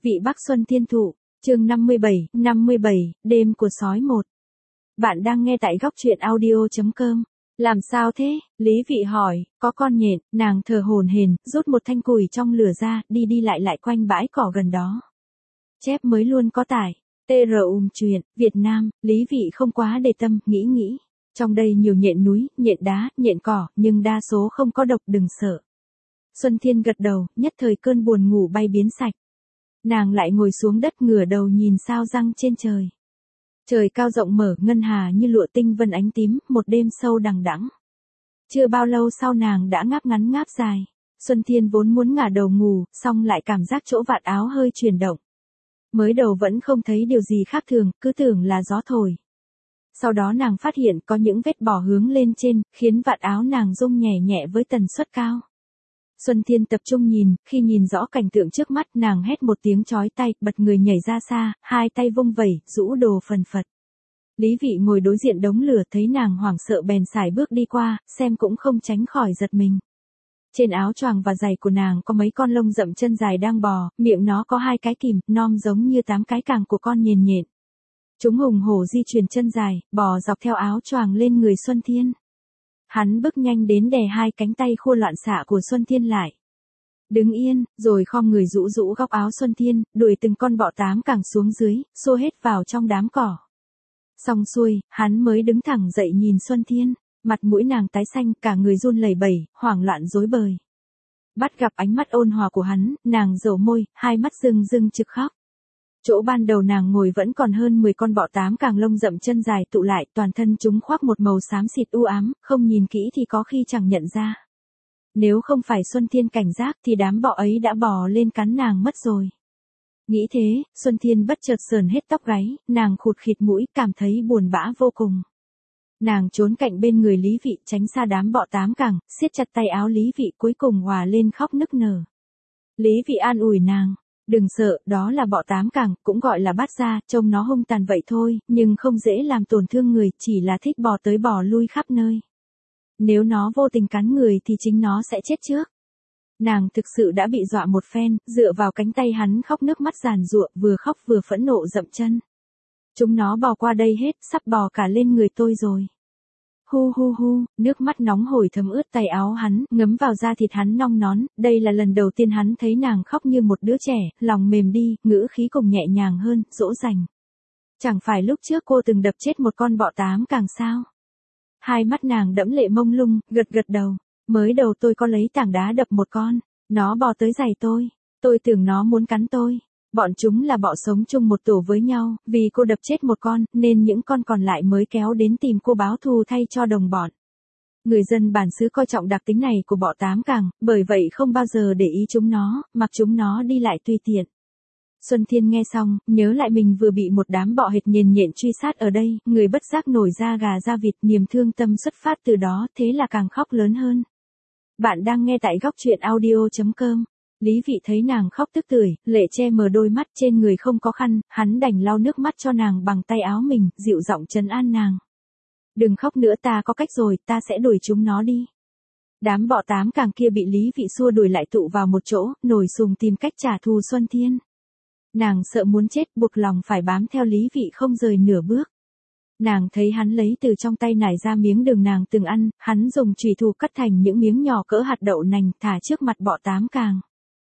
Vị Bắc Xuân Thiên Thụ, chương 57, đêm của sói 1. Bạn đang nghe tại góc truyện audio.com. Làm sao thế? Lý Vị hỏi, có con nhện, nàng thở hổn hển, rút một thanh củi trong lửa ra, đi lại quanh bãi cỏ gần đó. Chép mới luôn có tải. Truyện, Việt Nam, Lý Vị không quá để tâm, nghĩ. Trong đây nhiều nhện núi, nhện đá, nhện cỏ, nhưng đa số không có độc, đừng sợ. Xuân Thiên gật đầu, nhất thời cơn buồn ngủ bay biến sạch. Nàng lại ngồi xuống đất ngửa đầu nhìn sao răng trên trời. Trời cao rộng mở, ngân hà như lụa tinh vân ánh tím, một đêm sâu đằng đẵng. Chưa bao lâu sau nàng đã ngáp ngắn ngáp dài. Xuân Thiên vốn muốn ngả đầu ngủ, xong lại cảm giác chỗ vạt áo hơi chuyển động. Mới đầu vẫn không thấy điều gì khác thường, cứ tưởng là gió thổi. Sau đó nàng phát hiện có những vết bỏ hướng lên trên, khiến vạt áo nàng rung nhẹ nhẹ với tần suất cao. Xuân Thiên tập trung nhìn, khi nhìn rõ cảnh tượng trước mắt nàng hét một tiếng chói tai, bật người nhảy ra xa, hai tay vung vẩy, rũ đồ phần phật. Lý Vị ngồi đối diện đống lửa thấy nàng hoảng sợ bèn sải bước đi qua, xem cũng không tránh khỏi giật mình. Trên áo choàng và giày của nàng có mấy con lông rậm chân dài đang bò, miệng nó có hai cái kìm, nom giống như 8 cái càng của con nhện. Chúng hùng hổ di chuyển chân dài, bò dọc theo áo choàng lên người Xuân Thiên. Hắn bước nhanh đến đè hai cánh tay khua loạn xạ của Xuân Thiên lại. Đứng yên, rồi khom người rũ góc áo Xuân Thiên, đuổi từng con bọ tám càng xuống dưới, xô hết vào trong đám cỏ. Xong xuôi, hắn mới đứng thẳng dậy nhìn Xuân Thiên, mặt mũi nàng tái xanh, cả người run lẩy bẩy, hoảng loạn rối bời. Bắt gặp ánh mắt ôn hòa của hắn, nàng dầu môi, hai mắt rưng trực khóc. Chỗ ban đầu nàng ngồi vẫn còn hơn 10 con bọ tám càng lông rậm chân dài tụ lại, toàn thân chúng khoác một màu xám xịt u ám, không nhìn kỹ thì có khi chẳng nhận ra. Nếu không phải Xuân Thiên cảnh giác thì đám bọ ấy đã bò lên cắn nàng mất rồi. Nghĩ thế, Xuân Thiên bất chợt sờn hết tóc gáy, nàng khụt khịt mũi, cảm thấy buồn bã vô cùng. Nàng trốn cạnh bên người Lý Vị tránh xa đám bọ tám càng, siết chặt tay áo Lý Vị cuối cùng hòa lên khóc nức nở. Lý Vị an ủi nàng. Đừng sợ, đó là bọ tám càng, cũng gọi là bát gia, trông nó hung tàn vậy thôi, nhưng không dễ làm tổn thương người, chỉ là thích bò tới bò lui khắp nơi. Nếu nó vô tình cắn người thì chính nó sẽ chết trước. Nàng thực sự đã bị dọa một phen, dựa vào cánh tay hắn khóc nước mắt giàn giụa, vừa khóc vừa phẫn nộ dậm chân. Chúng nó bò qua đây hết, sắp bò cả lên người tôi rồi. Hu, nước mắt nóng hổi thấm ướt tay áo hắn, ngấm vào da thịt hắn nong nón, đây là lần đầu tiên hắn thấy nàng khóc như một đứa trẻ, lòng mềm đi, ngữ khí cùng nhẹ nhàng hơn, dỗ dành. Chẳng phải lúc trước cô từng đập chết một con bọ tám càng sao? Hai mắt nàng đẫm lệ mông lung, gật đầu, mới đầu tôi có lấy tảng đá đập một con, nó bò tới giày tôi tưởng nó muốn cắn tôi. Bọn chúng là bọ sống chung một tổ với nhau, vì cô đập chết một con, nên những con còn lại mới kéo đến tìm cô báo thù thay cho đồng bọn. Người dân bản xứ coi trọng đặc tính này của bọ tám càng, bởi vậy không bao giờ để ý chúng nó, mặc chúng nó đi lại tùy tiện. Xuân Thiên nghe xong, nhớ lại mình vừa bị một đám bọ hệt nhện truy sát ở đây, người bất giác nổi da gà da vịt, niềm thương tâm xuất phát từ đó, thế là càng khóc lớn hơn. Bạn đang nghe tại góc truyện audio.com. Lý Vị thấy nàng khóc tức tưởi, lệ che mờ đôi mắt, trên người không có khăn, hắn đành lau nước mắt cho nàng bằng tay áo mình, dịu giọng trấn an nàng. Đừng khóc nữa, ta có cách rồi, ta sẽ đuổi chúng nó đi. Đám bọ tám càng kia bị Lý Vị xua đuổi lại tụ vào một chỗ, nổi sùng tìm cách trả thù Xuân Thiên. Nàng sợ muốn chết, buộc lòng phải bám theo Lý Vị không rời nửa bước. Nàng thấy hắn lấy từ trong tay nải ra miếng đường nàng từng ăn, hắn dùng chùy thủ cắt thành những miếng nhỏ cỡ hạt đậu nành, thả trước mặt bọ tám càng.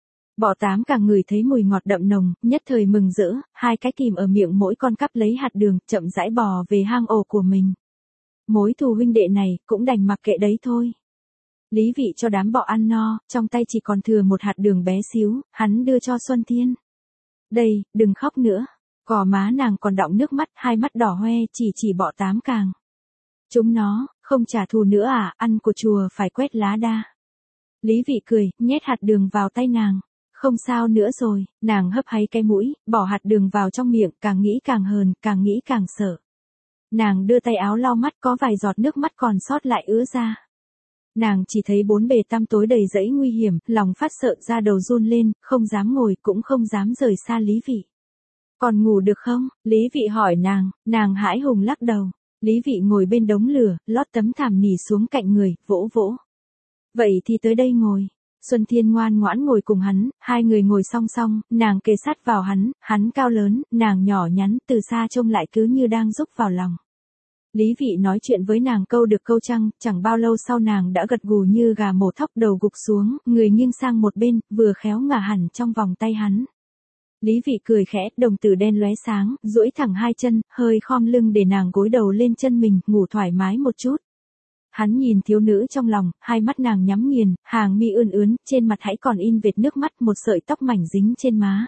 Bọ tám càng ngửi thấy mùi ngọt đậm nồng, nhất thời mừng rỡ, hai cái kìm ở miệng mỗi con cắp lấy hạt đường, chậm rãi bò về hang ổ của mình. Mối thù huynh đệ này, cũng đành mặc kệ đấy thôi. Lý Vị cho đám bọ ăn no, trong tay chỉ còn thừa một hạt đường bé xíu, hắn đưa cho Xuân Thiên. Đây, đừng khóc nữa. Cò má nàng còn đọng nước mắt, hai mắt đỏ hoe, chỉ bọ tám càng. Chúng nó, không trả thù nữa à, ăn của chùa phải quét lá đa. Lý Vị cười, nhét hạt đường vào tay nàng. Không sao nữa rồi, nàng hấp háy cái mũi, bỏ hạt đường vào trong miệng, càng nghĩ càng hờn, càng nghĩ càng sợ. Nàng đưa tay áo lau mắt, có vài giọt nước mắt còn sót lại ứa ra. Nàng chỉ thấy bốn bề tăm tối đầy rẫy nguy hiểm, lòng phát sợ, da đầu run lên, không dám ngồi, cũng không dám rời xa Lý Vị. Còn ngủ được không? Lý Vị hỏi nàng hãi hùng lắc đầu. Lý Vị ngồi bên đống lửa, lót tấm thảm nỉ xuống cạnh người, vỗ. Vậy thì tới đây ngồi. Xuân Thiên ngoan ngoãn ngồi cùng hắn, hai người ngồi song song, nàng kề sát vào hắn cao lớn, nàng nhỏ nhắn, từ xa trông lại cứ như đang rúc vào lòng. Lý Vị nói chuyện với nàng câu được câu trăng, chẳng bao lâu sau nàng đã gật gù như gà mổ thóc, đầu gục xuống, người nghiêng sang một bên, vừa khéo ngả hẳn trong vòng tay hắn. Lý Vị cười khẽ, đồng tử đen lóe sáng, duỗi thẳng hai chân, hơi khom lưng để nàng gối đầu lên chân mình, ngủ thoải mái một chút. Hắn nhìn thiếu nữ trong lòng, hai mắt nàng nhắm nghiền, hàng mi ươn ướn, trên mặt hãy còn in vệt nước mắt, một sợi tóc mảnh dính trên má.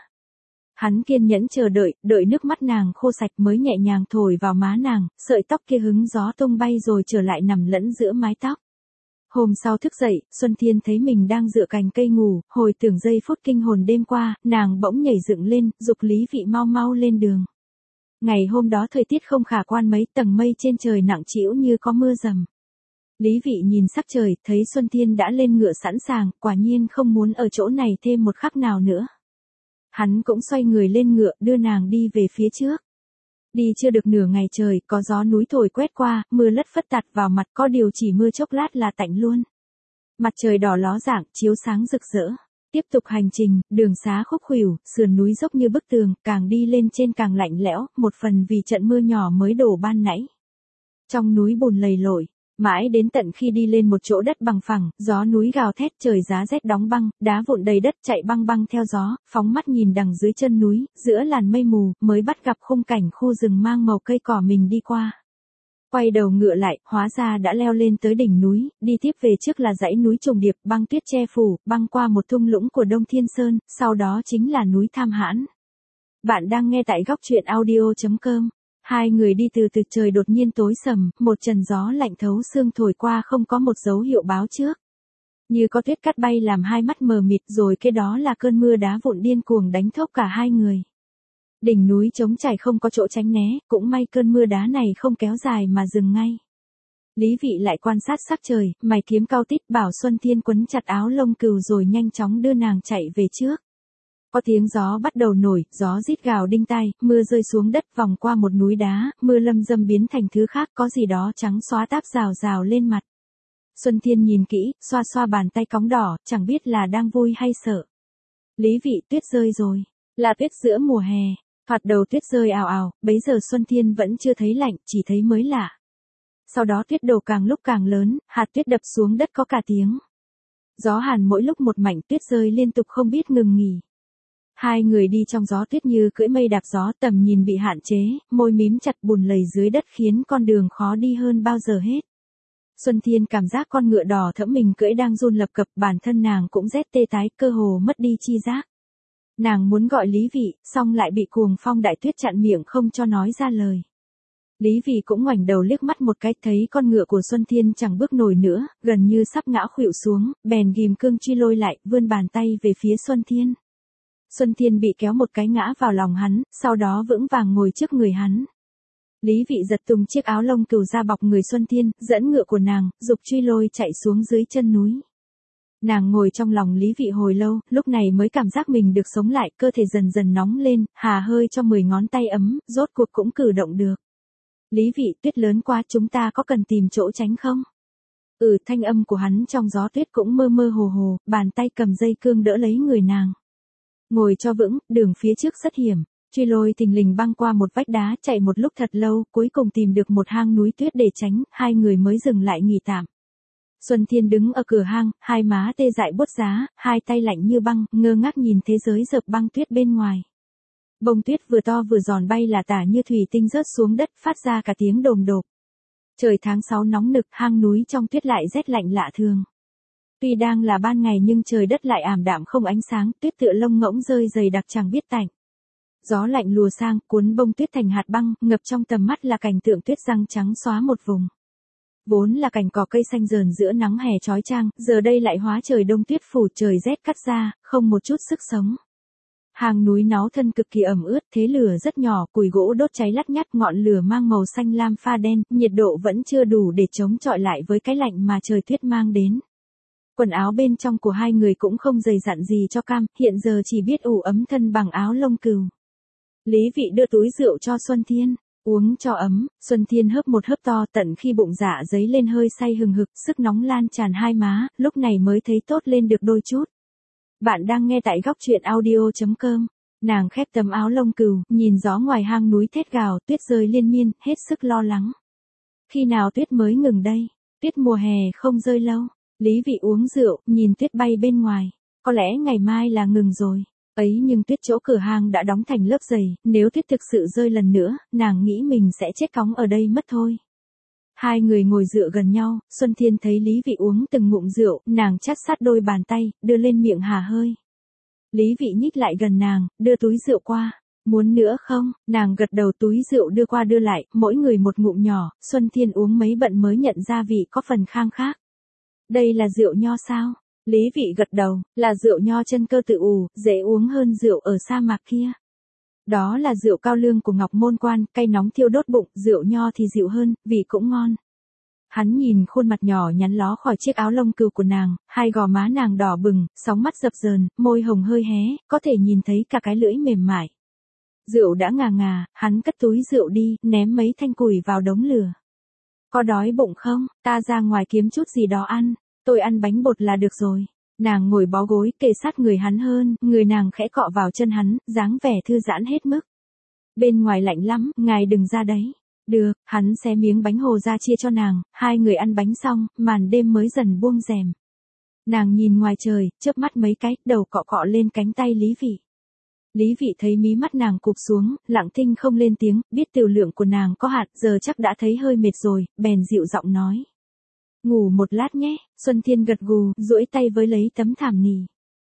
Hắn kiên nhẫn chờ đợi, đợi nước mắt nàng khô sạch mới nhẹ nhàng thổi vào má nàng, sợi tóc kia hứng gió tung bay rồi trở lại nằm lẫn giữa mái tóc. Hôm sau thức dậy, Xuân Thiên thấy mình đang dựa cành cây ngủ, hồi tưởng giây phút kinh hồn đêm qua, nàng bỗng nhảy dựng lên, giục Lý Vị mau mau lên đường. Ngày hôm đó thời tiết không khả quan mấy, tầng mây trên trời nặng trĩu như có mưa rầm. Lý Vị nhìn sắc trời, thấy Xuân Thiên đã lên ngựa sẵn sàng, quả nhiên không muốn ở chỗ này thêm một khắc nào nữa. Hắn cũng xoay người lên ngựa, đưa nàng đi về phía trước. Đi chưa được nửa ngày trời, có gió núi thổi quét qua, mưa lất phất tạt vào mặt, có điều chỉ mưa chốc lát là tạnh luôn. Mặt trời đỏ ló dạng, chiếu sáng rực rỡ. Tiếp tục hành trình, đường xá khúc khuỷu, sườn núi dốc như bức tường, càng đi lên trên càng lạnh lẽo, một phần vì trận mưa nhỏ mới đổ ban nãy. Trong núi bùn lầy lội, mãi đến tận khi đi lên một chỗ đất bằng phẳng, gió núi gào thét, trời giá rét đóng băng, đá vụn đầy đất chạy băng băng theo gió, phóng mắt nhìn đằng dưới chân núi, giữa làn mây mù, mới bắt gặp khung cảnh khu rừng mang màu cây cỏ mình đi qua. Quay đầu ngựa lại, hóa ra đã leo lên tới đỉnh núi, đi tiếp về trước là dãy núi trùng điệp, băng tuyết che phủ, băng qua một thung lũng của Đông Thiên Sơn, sau đó chính là núi Tham Hãn. Bạn đang nghe tại góc truyện audio.com. Hai người đi từ từ, trời đột nhiên tối sầm, một trận gió lạnh thấu xương thổi qua không có một dấu hiệu báo trước. Như có tuyết cắt bay làm hai mắt mờ mịt, rồi kế đó là cơn mưa đá vụn điên cuồng đánh thốc cả hai người. Đỉnh núi trống trải không có chỗ tránh né, cũng may cơn mưa đá này không kéo dài mà dừng ngay. Lý Vị lại quan sát sắc trời, mày kiếm cau tít, bảo Xuân Thiên quấn chặt áo lông cừu rồi nhanh chóng đưa nàng chạy về trước. Có tiếng gió bắt đầu nổi, gió rít gào đinh tai, mưa rơi xuống đất vòng qua một núi đá, mưa lâm dâm biến thành thứ khác, có gì đó trắng xóa táp rào rào lên mặt. Xuân Thiên nhìn kỹ, xoa xoa bàn tay cóng đỏ, chẳng biết là đang vui hay sợ. Lý Vị, tuyết rơi rồi. Là tuyết giữa mùa hè. Thoạt đầu tuyết rơi ào ào, bấy giờ Xuân Thiên vẫn chưa thấy lạnh, chỉ thấy mới lạ. Sau đó tuyết đổ càng lúc càng lớn, hạt tuyết đập xuống đất có cả tiếng. Gió hàn mỗi lúc một mảnh, tuyết rơi liên tục không biết ngừng nghỉ. Hai người đi trong gió tuyết như cưỡi mây đạp gió, tầm nhìn bị hạn chế, môi mím chặt, bùn lầy dưới đất khiến con đường khó đi hơn bao giờ hết. Xuân Thiên cảm giác con ngựa đỏ thẫm mình cưỡi đang run lập cập, bản thân nàng cũng rét tê tái, cơ hồ mất đi chi giác. Nàng muốn gọi Lý Vị, song lại bị cuồng phong đại tuyết chặn miệng không cho nói ra lời. Lý Vị cũng ngoảnh đầu liếc mắt một cái, thấy con ngựa của Xuân Thiên chẳng bước nổi nữa, gần như sắp ngã khuỵu xuống, bèn ghim cương truy lôi lại, vươn bàn tay về phía Xuân Thiên. Xuân Thiên bị kéo một cái ngã vào lòng hắn, sau đó vững vàng ngồi trước người hắn. Lý Vị giật tung chiếc áo lông cừu ra bọc người Xuân Thiên, dẫn ngựa của nàng, giục truy lôi chạy xuống dưới chân núi. Nàng ngồi trong lòng Lý Vị hồi lâu, lúc này mới cảm giác mình được sống lại, cơ thể dần dần nóng lên, hà hơi cho 10 ngón tay ấm, rốt cuộc cũng cử động được. Lý Vị, tuyết lớn quá, chúng ta có cần tìm chỗ tránh không? Thanh âm của hắn trong gió tuyết cũng mơ mơ hồ hồ, bàn tay cầm dây cương đỡ lấy người nàng. Ngồi cho vững, đường phía trước rất hiểm. Truy lôi thình lình băng qua một vách đá, chạy một lúc thật lâu, cuối cùng tìm được một hang núi tuyết để tránh, hai người mới dừng lại nghỉ tạm. Xuân Thiên đứng ở cửa hang, hai má tê dại buốt giá, hai tay lạnh như băng, ngơ ngác nhìn thế giới dợp băng tuyết bên ngoài. Bông tuyết vừa to vừa giòn bay là tả như thủy tinh rớt xuống đất, phát ra cả tiếng đồm đột. Trời tháng 6 nóng nực, hang núi trong tuyết lại rét lạnh lạ thường. Tuy đang là ban ngày nhưng trời đất lại ảm đạm không ánh sáng, tuyết tựa lông ngỗng rơi dày đặc chẳng biết tạnh. Gió lạnh lùa sang, cuốn bông tuyết thành hạt băng, ngập trong tầm mắt là cảnh tượng tuyết răng trắng xóa một vùng. Vốn là cảnh cỏ cây xanh rờn giữa nắng hè chói chang, giờ đây lại hóa trời đông tuyết phủ, trời rét cắt ra, không một chút sức sống. Hang núi náu thân cực kỳ ẩm ướt, thế lửa rất nhỏ, củi gỗ đốt cháy lắt nhắt, ngọn lửa mang màu xanh lam pha đen, nhiệt độ vẫn chưa đủ để chống chọi lại với cái lạnh mà trời tuyết mang đến. Quần áo bên trong của hai người cũng không dày dặn gì cho cam, hiện giờ chỉ biết ủ ấm thân bằng áo lông cừu. Lý Vị đưa túi rượu cho Xuân Thiên. Uống cho ấm, Xuân Thiên hớp một hớp to tận khi bụng dạ dấy lên hơi say hừng hực, sức nóng lan tràn hai má, lúc này mới thấy tốt lên được đôi chút. Bạn đang nghe tại góc truyện audio.com. Nàng khép tấm áo lông cừu, nhìn gió ngoài hang núi thét gào, tuyết rơi liên miên, hết sức lo lắng. Khi nào tuyết mới ngừng đây? Tuyết mùa hè không rơi lâu. Lý Vị uống rượu, nhìn tuyết bay bên ngoài. Có lẽ ngày mai là ngừng rồi. Ấy nhưng tuyết chỗ cửa hang đã đóng thành lớp dày, nếu tuyết thực sự rơi lần nữa, nàng nghĩ mình sẽ chết cóng ở đây mất thôi. Hai người ngồi dựa gần nhau, Xuân Thiên thấy Lý Vị uống từng ngụm rượu, nàng chát sát đôi bàn tay, đưa lên miệng hà hơi. Lý Vị nhích lại gần nàng, đưa túi rượu qua. Muốn nữa không? Nàng gật đầu, túi rượu đưa qua đưa lại, mỗi người một ngụm nhỏ, Xuân Thiên uống mấy bận mới nhận ra vị có phần khang khác. Đây là rượu nho sao? Lý Vị gật đầu, là rượu nho chân cơ tự ủ, dễ uống hơn rượu ở sa mạc kia. Đó là rượu cao lương của Ngọc Môn Quan, cay nóng thiêu đốt bụng, rượu nho thì dịu hơn, vị cũng ngon. Hắn nhìn khuôn mặt nhỏ nhắn ló khỏi chiếc áo lông cừu của nàng, hai gò má nàng đỏ bừng, sóng mắt dập dờn, môi hồng hơi hé, có thể nhìn thấy cả cái lưỡi mềm mại. Rượu đã ngà ngà, hắn cất túi rượu đi, ném mấy thanh củi vào đống lửa. Có đói bụng không? Ta ra ngoài kiếm chút gì đó ăn. Tôi ăn bánh bột là được rồi. Nàng ngồi bó gối kề sát người hắn hơn, người nàng khẽ cọ vào chân hắn, dáng vẻ thư giãn hết mức. Bên ngoài lạnh lắm, ngài đừng ra đấy. Được, hắn xé miếng bánh hồ ra chia cho nàng, hai người ăn bánh xong, màn đêm mới dần buông rèm. Nàng nhìn ngoài trời, chớp mắt mấy cái, đầu cọ cọ lên cánh tay Lý Vị. Lý Vị thấy mí mắt nàng cụp xuống, lặng thinh không lên tiếng, biết tiểu lượng của nàng có hạn, giờ chắc đã thấy hơi mệt rồi, bèn dịu giọng nói. Ngủ một lát nhé, Xuân Thiên gật gù, duỗi tay với lấy tấm thảm nỉ.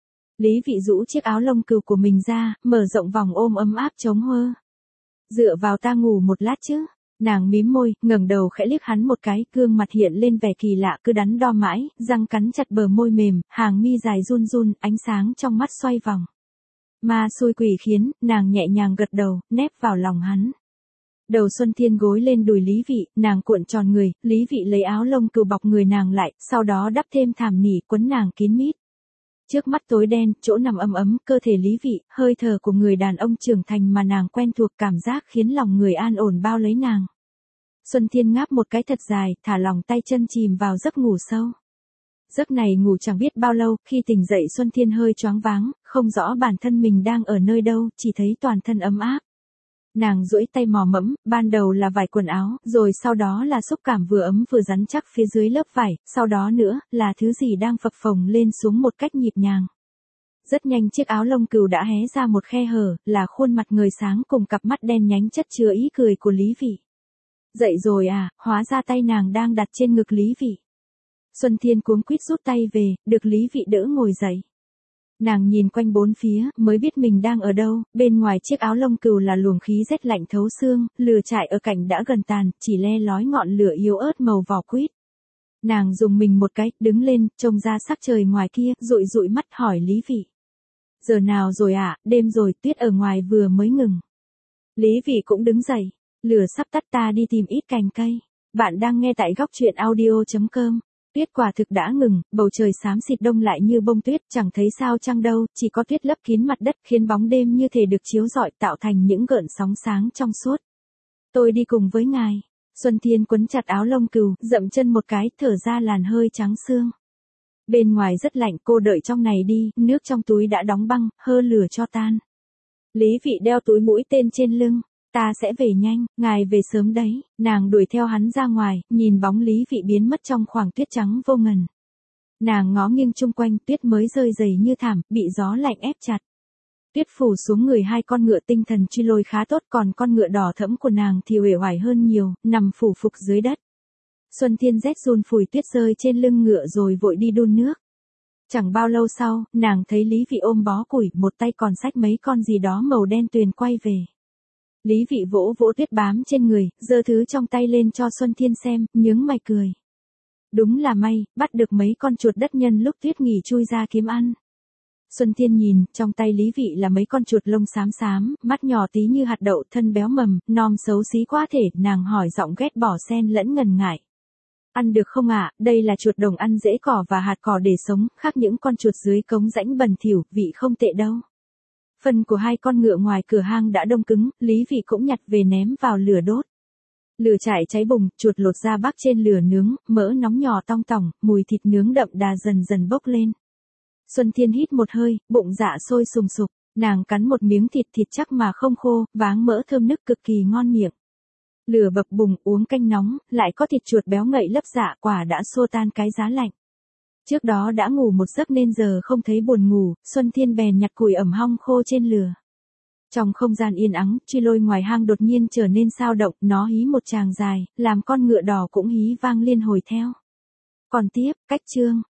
Lý Vị rũ chiếc áo lông cừu của mình ra, mở rộng vòng ôm ấm áp chống hơ. Dựa vào ta ngủ một lát chứ. Nàng mím môi, ngẩng đầu khẽ liếc hắn một cái, gương mặt hiện lên vẻ kỳ lạ, cứ đắn đo mãi, răng cắn chặt bờ môi mềm, hàng mi dài run run, ánh sáng trong mắt xoay vòng. Ma xui quỷ khiến, nàng nhẹ nhàng gật đầu, nép vào lòng hắn. Đầu Xuân Thiên gối lên đùi Lý Vị, nàng cuộn tròn người, Lý Vị lấy áo lông cừu bọc người nàng lại, sau đó đắp thêm thảm nỉ quấn nàng kín mít. Trước mắt tối đen, chỗ nằm ấm ấm, cơ thể Lý Vị, hơi thở của người đàn ông trưởng thành mà nàng quen thuộc, cảm giác khiến lòng người an ổn bao lấy nàng. Xuân Thiên ngáp một cái thật dài, thả lòng tay chân chìm vào giấc ngủ sâu. Giấc này ngủ chẳng biết bao lâu, khi tỉnh dậy Xuân Thiên hơi choáng váng, không rõ bản thân mình đang ở nơi đâu, chỉ thấy toàn thân ấm áp. Nàng duỗi tay mò mẫm, ban đầu là vải quần áo, rồi sau đó là xúc cảm vừa ấm vừa rắn chắc phía dưới lớp vải, sau đó nữa, là thứ gì đang phập phồng lên xuống một cách nhịp nhàng. Rất nhanh chiếc áo lông cừu đã hé ra một khe hở, là khuôn mặt ngời sáng cùng cặp mắt đen nhánh chất chứa ý cười của Lý Vị. Dậy rồi à, hóa ra tay nàng đang đặt trên ngực Lý Vị. Xuân Thiên cuống quýt rút tay về, được Lý Vị đỡ ngồi dậy. Nàng nhìn quanh bốn phía, mới biết mình đang ở đâu, bên ngoài chiếc áo lông cừu là luồng khí rét lạnh thấu xương, lửa trại ở cạnh đã gần tàn, chỉ le lói ngọn lửa yếu ớt màu vỏ quýt. Nàng dùng mình một cái, đứng lên, trông ra sắc trời ngoài kia, dụi dụi mắt hỏi Lý Vị. Giờ nào rồi ạ? Đêm rồi, tuyết ở ngoài vừa mới ngừng. Lý Vị cũng đứng dậy, lửa sắp tắt, ta đi tìm ít cành cây. Bạn đang nghe tại góc truyện audio.com. Tuyết quả thực đã ngừng, bầu trời xám xịt đông lại như bông tuyết, chẳng thấy sao trăng đâu, chỉ có tuyết lấp kín mặt đất, khiến bóng đêm như thể được chiếu rọi, tạo thành những gợn sóng sáng trong suốt. Tôi đi cùng với ngài. Xuân Thiên quấn chặt áo lông cừu, dậm chân một cái, thở ra làn hơi trắng xương. Bên ngoài rất lạnh, cô đợi trong này đi, nước trong túi đã đóng băng, hơ lửa cho tan. Lý Vị đeo túi mũi tên trên lưng. Ta sẽ về nhanh, ngài về sớm đấy. Nàng đuổi theo hắn ra ngoài, nhìn bóng Lý Vị biến mất trong khoảng tuyết trắng vô ngần. Nàng ngó nghiêng chung quanh, tuyết mới rơi dày như thảm, bị gió lạnh ép chặt. Tuyết phủ xuống người hai con ngựa, tinh thần truy lôi khá tốt, còn con ngựa đỏ thẫm của nàng thì uể oải hơn nhiều, nằm phủ phục dưới đất. Xuân Thiên rét run phủi tuyết rơi trên lưng ngựa rồi vội đi đun nước. Chẳng bao lâu sau, nàng thấy Lý Vị ôm bó củi, một tay còn xách mấy con gì đó màu đen tuyền quay về. Lý Vị vỗ vỗ tuyết bám trên người, giơ thứ trong tay lên cho Xuân Thiên xem, nhướng mày cười. Đúng là may, bắt được mấy con chuột đất nhân lúc tuyết nghỉ chui ra kiếm ăn. Xuân Thiên nhìn, trong tay Lý Vị là mấy con chuột lông xám xám, mắt nhỏ tí như hạt đậu, thân béo mầm, nom xấu xí quá thể, nàng hỏi giọng ghét bỏ xen lẫn ngần ngại. Ăn được không ạ? Đây là chuột đồng ăn rễ cỏ và hạt cỏ để sống, khác những con chuột dưới cống rãnh bẩn thỉu, vị không tệ đâu. Phần của hai con ngựa ngoài cửa hang đã đông cứng, Lý Vị cũng nhặt về ném vào lửa đốt. Lửa trại cháy bùng, chuột lột da bắc trên lửa nướng, mỡ nóng nhỏ tong tỏng, mùi thịt nướng đậm đà dần dần bốc lên. Xuân Thiên hít một hơi, bụng dạ sôi sùng sục, nàng cắn một miếng thịt chắc mà không khô, váng mỡ thơm nức cực kỳ ngon miệng. Lửa bập bùng, uống canh nóng, lại có thịt chuột béo ngậy lấp dạ, quả đã xô tan cái giá lạnh. Trước đó đã ngủ một giấc nên giờ không thấy buồn ngủ, Xuân Thiên bèn nhặt củi ẩm hong khô trên lửa. Trong không gian yên ắng, Truy Lôi ngoài hang đột nhiên trở nên sao động, nó hí một tràng dài, làm con ngựa đỏ cũng hí vang liên hồi theo. Còn tiếp, cách chương.